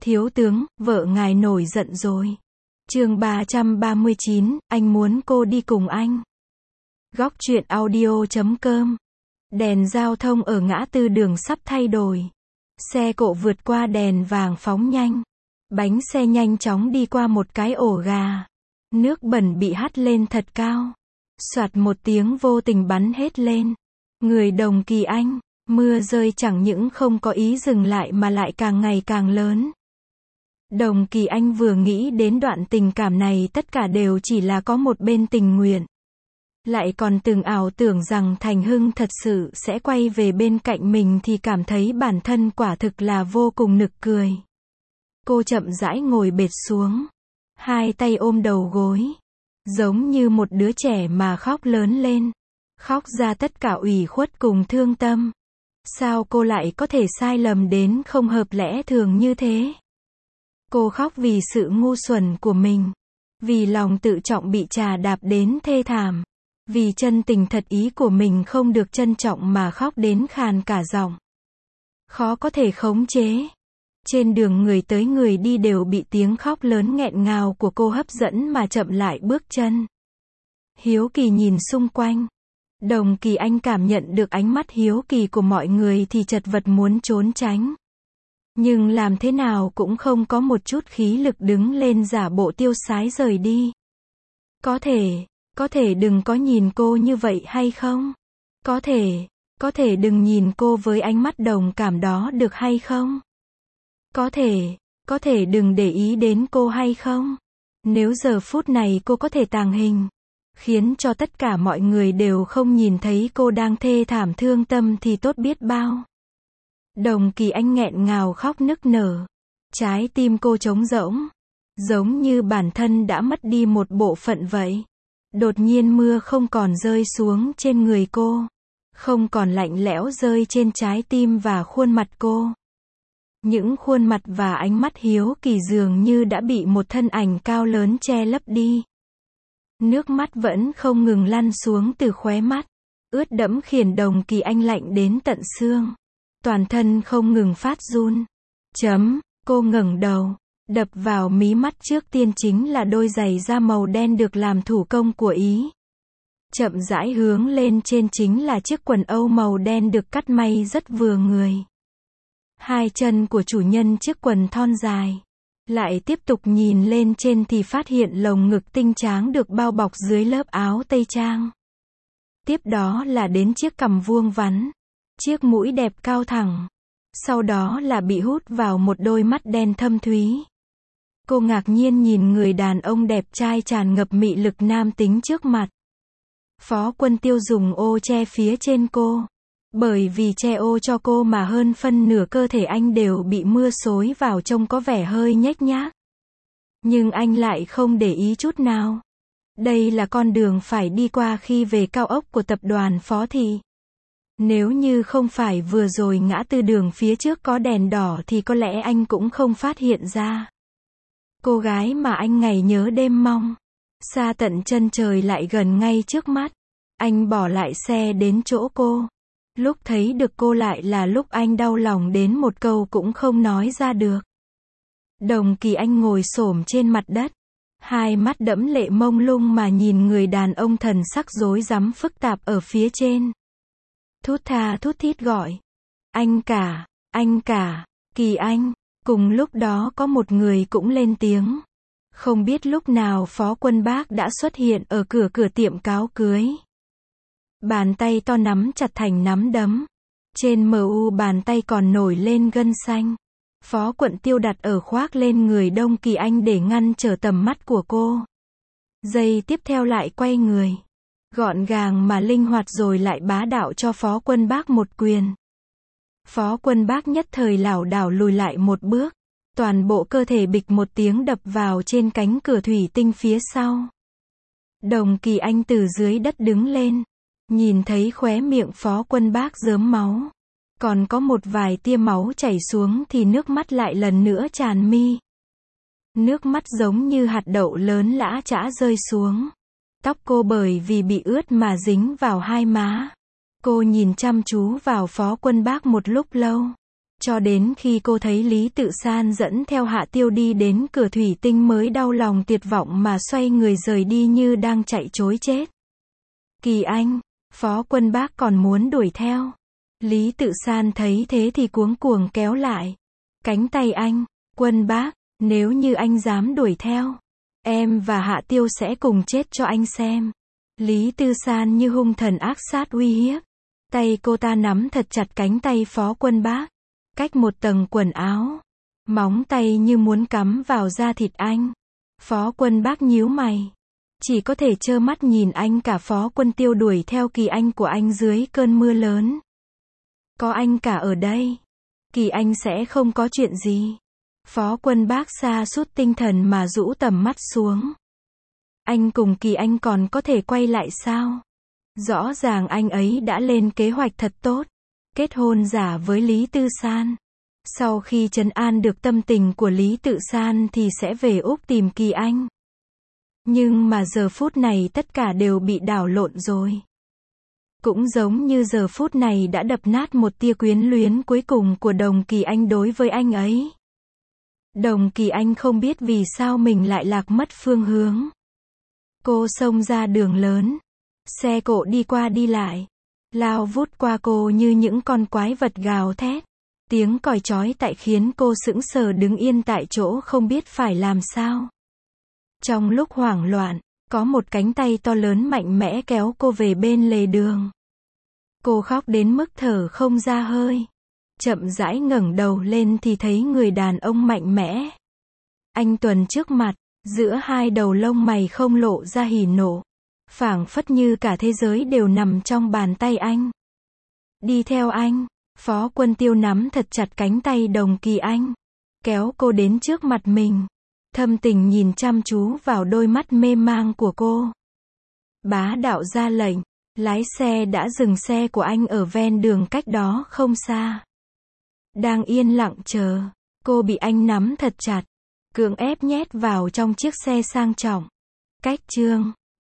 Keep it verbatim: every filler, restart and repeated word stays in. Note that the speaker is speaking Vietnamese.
Thiếu tướng, vợ ngài nổi giận rồi. Chương ba trăm ba mươi chín, anh muốn cô đi cùng anh. Góc truyện audio chấm com. Đèn giao thông ở ngã tư đường sắp thay đổi. Xe cộ vượt qua đèn vàng phóng nhanh. Bánh xe nhanh chóng đi qua một cái ổ gà. Nước bẩn bị hắt lên thật cao. Soạt một tiếng vô tình bắn hết lên. Người Đồng Kỳ Anh, mưa rơi chẳng những không có ý dừng lại mà lại càng ngày càng lớn. Đồng Kỳ Anh vừa nghĩ đến đoạn tình cảm này tất cả đều chỉ là có một bên tình nguyện. Lại còn từng ảo tưởng rằng Thành Hưng thật sự sẽ quay về bên cạnh mình thì cảm thấy bản thân quả thực là vô cùng nực cười. Cô chậm rãi ngồi bệt xuống. Hai tay ôm đầu gối. Giống như một đứa trẻ mà khóc lớn lên. Khóc ra tất cả ủy khuất cùng thương tâm. Sao cô lại có thể sai lầm đến không hợp lẽ thường như thế? Cô khóc vì sự ngu xuẩn của mình. Vì lòng tự trọng bị trà đạp đến thê thảm. Vì chân tình thật ý của mình không được trân trọng mà khóc đến khàn cả giọng. Khó có thể khống chế. Trên đường người tới người đi đều bị tiếng khóc lớn nghẹn ngào của cô hấp dẫn mà chậm lại bước chân. Hiếu kỳ nhìn xung quanh. Đồng Kỳ Anh cảm nhận được ánh mắt hiếu kỳ của mọi người thì chật vật muốn trốn tránh. Nhưng làm thế nào cũng không có một chút khí lực đứng lên giả bộ tiêu sái rời đi. Có thể, có thể đừng có nhìn cô như vậy hay không? Có thể, có thể đừng nhìn cô với ánh mắt đồng cảm đó được hay không? Có thể, có thể đừng để ý đến cô hay không? Nếu giờ phút này cô có thể tàng hình, khiến cho tất cả mọi người đều không nhìn thấy cô đang thê thảm thương tâm thì tốt biết bao. Đồng Kỳ Anh nghẹn ngào khóc nức nở. Trái tim cô trống rỗng. Giống như bản thân đã mất đi một bộ phận vậy. Đột nhiên mưa không còn rơi xuống trên người cô. Không còn lạnh lẽo rơi trên trái tim và khuôn mặt cô. Những khuôn mặt và ánh mắt hiếu kỳ dường như đã bị một thân ảnh cao lớn che lấp đi. Nước mắt vẫn không ngừng lăn xuống từ khóe mắt. Ướt đẫm khiến Đồng Kỳ Anh lạnh đến tận xương. Toàn thân không ngừng phát run. Chấm, cô ngẩng đầu. Đập vào mí mắt trước tiên chính là đôi giày da màu đen được làm thủ công của Ý. Chậm rãi hướng lên trên chính là chiếc quần âu màu đen được cắt may rất vừa người. Hai chân của chủ nhân chiếc quần thon dài. Lại tiếp tục nhìn lên trên thì phát hiện lồng ngực tinh tráng được bao bọc dưới lớp áo tây trang. Tiếp đó là đến chiếc cằm vuông vắn. Chiếc mũi đẹp cao thẳng. Sau đó là bị hút vào một đôi mắt đen thâm thúy. Cô ngạc nhiên nhìn người đàn ông đẹp trai tràn ngập mị lực nam tính trước mặt. Phó Quân Tiêu dùng ô che phía trên cô. Bởi vì che ô cho cô mà hơn phân nửa cơ thể anh đều bị mưa xối vào trông có vẻ hơi nhếch nhác. Nhưng anh lại không để ý chút nào. Đây là con đường phải đi qua khi về cao ốc của tập đoàn Phó Thị. Nếu như không phải vừa rồi ngã tư đường phía trước có đèn đỏ thì có lẽ anh cũng không phát hiện ra. Cô gái mà anh ngày nhớ đêm mong. Xa tận chân trời lại gần ngay trước mắt. Anh bỏ lại xe đến chỗ cô. Lúc thấy được cô lại là lúc anh đau lòng đến một câu cũng không nói ra được. Đồng Kỳ Anh ngồi xổm trên mặt đất. Hai mắt đẫm lệ mông lung mà nhìn người đàn ông thần sắc rối rắm phức tạp ở phía trên. Thút tha thút thít gọi. Anh cả, anh cả, Kỳ Anh. Cùng lúc đó có một người cũng lên tiếng. Không biết lúc nào Phó Quân Bác đã xuất hiện ở cửa cửa tiệm cáo cưới. Bàn tay to nắm chặt thành nắm đấm. Trên mờ u bàn tay còn nổi lên gân xanh. Phó Quận Tiêu đặt ở khoác lên người Đồng Kỳ Anh để ngăn trở tầm mắt của cô. Giây tiếp theo lại quay người. Gọn gàng mà linh hoạt rồi lại bá đạo cho Phó Quân Bác một quyền. Phó Quân Bác nhất thời lảo đảo lùi lại một bước. Toàn bộ cơ thể bịch một tiếng đập vào trên cánh cửa thủy tinh phía sau. Đồng Kỳ Anh từ dưới đất đứng lên. Nhìn thấy khóe miệng Phó Quân Bác rớm máu. Còn có một vài tia máu chảy xuống thì nước mắt lại lần nữa tràn mi. Nước mắt giống như hạt đậu lớn lã chã rơi xuống. Tóc cô bởi vì bị ướt mà dính vào hai má. Cô nhìn chăm chú vào Phó Quân Bác một lúc lâu. Cho đến khi cô thấy Lý Tự San dẫn theo Hạ Tiêu đi đến cửa thủy tinh mới đau lòng tuyệt vọng mà xoay người rời đi như đang chạy trối chết. Kỳ Anh, Phó Quân Bác còn muốn đuổi theo. Lý Tự San thấy thế thì cuống cuồng kéo lại cánh tay anh. Quân Bác, nếu như anh dám đuổi theo, em và Hạ Tiêu sẽ cùng chết cho anh xem. Lý Tự San như hung thần ác sát uy hiếp. Tay cô ta nắm thật chặt cánh tay Phó Quân Bác, cách một tầng quần áo. Móng tay như muốn cắm vào da thịt anh. Phó Quân Bác nhíu mày. Chỉ có thể trơ mắt nhìn anh cả Phó Quân Tiêu đuổi theo Kỳ Anh của anh dưới cơn mưa lớn. Có anh cả ở đây, Kỳ Anh sẽ không có chuyện gì. Phó Quân Bác sa sút tinh thần mà rũ tầm mắt xuống. Anh cùng Kỳ Anh còn có thể quay lại sao? Rõ ràng anh ấy đã lên kế hoạch thật tốt. Kết hôn giả với Lý Tự San. Sau khi trấn an được tâm tình của Lý Tự San thì sẽ về Úc tìm Kỳ Anh. Nhưng mà giờ phút này tất cả đều bị đảo lộn rồi. Cũng giống như giờ phút này đã đập nát một tia quyến luyến cuối cùng của Đồng Kỳ Anh đối với anh ấy. Đồng Kỳ Anh không biết vì sao mình lại lạc mất phương hướng. Cô xông ra đường lớn. Xe cộ đi qua đi lại. Lao vút qua cô như những con quái vật gào thét. Tiếng còi chói tai khiến cô sững sờ đứng yên tại chỗ không biết phải làm sao. Trong lúc hoảng loạn, có một cánh tay to lớn mạnh mẽ kéo cô về bên lề đường. Cô khóc đến mức thở không ra hơi. Chậm rãi ngẩng đầu lên thì thấy người đàn ông mạnh mẽ. Anh Tuần trước mặt, giữa hai đầu lông mày không lộ ra hỉ nộ. Phảng phất như cả thế giới đều nằm trong bàn tay anh. Đi theo anh. Phó Quân Tiêu nắm thật chặt cánh tay Đồng Kỳ Anh. Kéo cô đến trước mặt mình. Thâm tình nhìn chăm chú vào đôi mắt mê mang của cô. Bá đạo ra lệnh. Lái xe đã dừng xe của anh ở ven đường cách đó không xa. Đang yên lặng chờ. Cô bị anh nắm thật chặt. Cưỡng ép nhét vào trong chiếc xe sang trọng. Cách chương